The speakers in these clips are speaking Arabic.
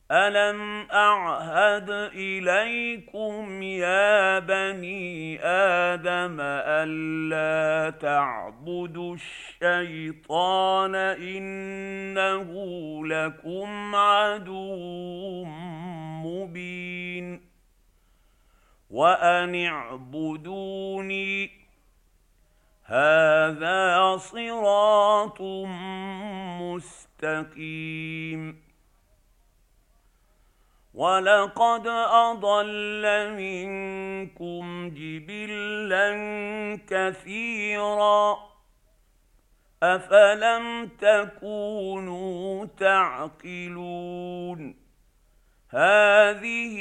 ألم أعهد إليكم يا بني آدم ألا تعبدوا الشيطان إنه لكم عدو مبين وأن اعبدوني هذا صراط مستقيم ولقد أضل منكم جبلا كثيرا أفلم تكونوا تعقلون هذه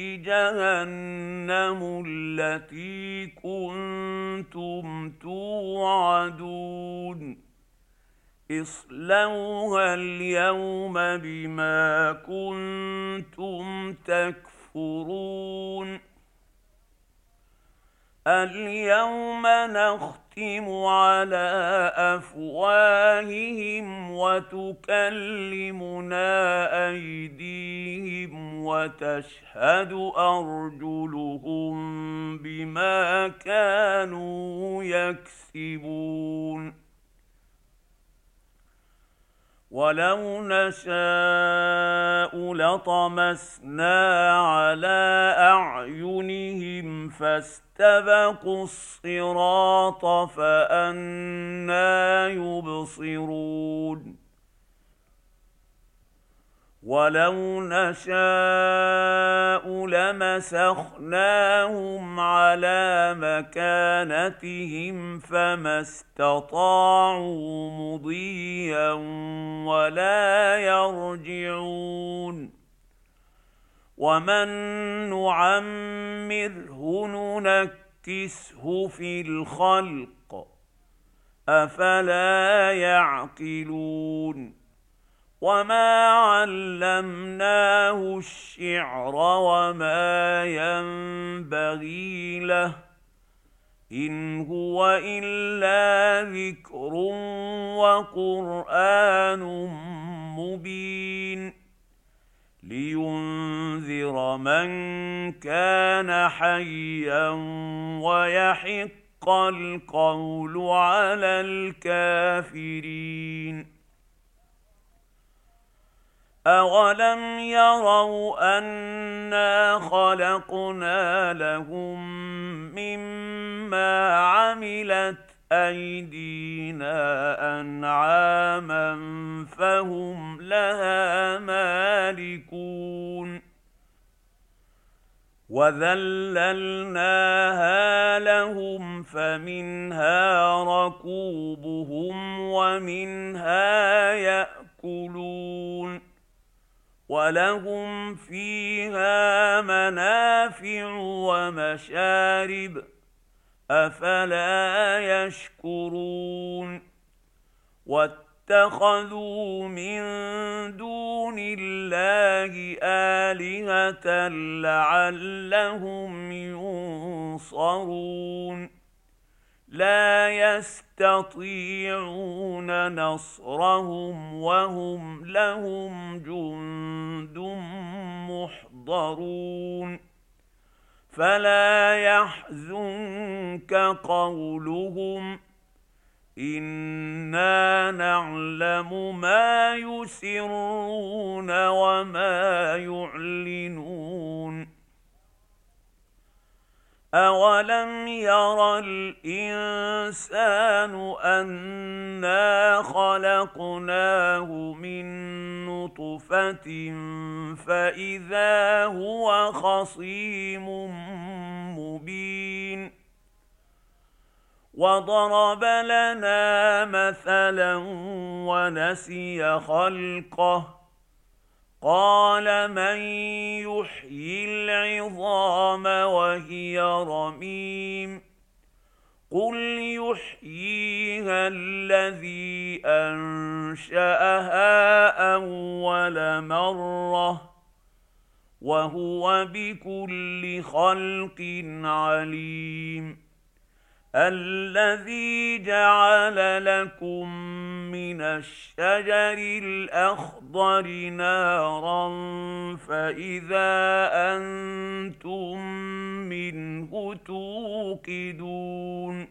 جهنم التي كنتم توعدون اصلوها اليوم بما كنتم تكفرون اليوم نختم على أفواههم وتكلمنا أيديهم وتشهد أرجلهم بما كانوا يكسبون ولو نشاء لطمسنا على أعينهم فاستبقوا الصراط فأنى يبصرون ولو نشاء لمسخناهم على مكانتهم فما استطاعوا مضيا ولا يرجعون ومن نعمره ننكسه في الخلق أفلا يعقلون وما علمناه الشعر وما ينبغي له إن هو إلا ذكر وقرآن مبين لينذر من كان حيا ويحق القول على الكافرين أولم يروا أنا خلقنا لهم مما عملت أيدينا أنعاما فهم لها مالكون وذللناها لهم فمنها ركوبهم ومنها يأكلون ولهم فيها منافع ومشارب أفلا يشكرون واتخذوا من دون الله آلهة لعلهم ينصرون لا يستطيعون نصرهم وهم لهم جند محضرون فلا يحزنك قولهم إنا نعلم ما يسرون وما يعلنون أولم ير الإنسان أنا خلقناه من نطفة فإذا هو خصيم مبين وضرب لنا مثلا ونسي خلقه قال من يحيي العظام وهي رميم قل يحييها الذي أنشأها أول مرة وهو بكل خلق عليم الذي جعل لكم من الشجر الأخضر نارا فإذا أنتم منه توقدون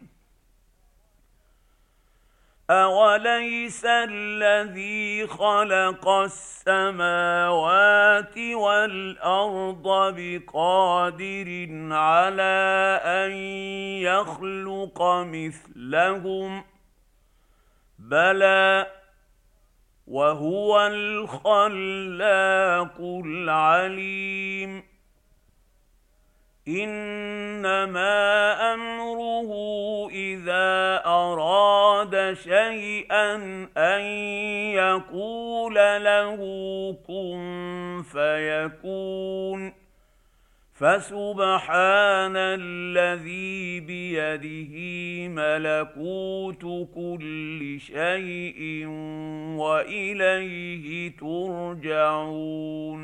أوليس الذي خلق السماوات والأرض بقادر على أن يخلق مثلهم بلى وهو الخلاق العليم إنما أمره إذا أراد شيئا أن يقول له كن فيكون فسبحان الذي بيده ملكوت كل شيء وإليه ترجعون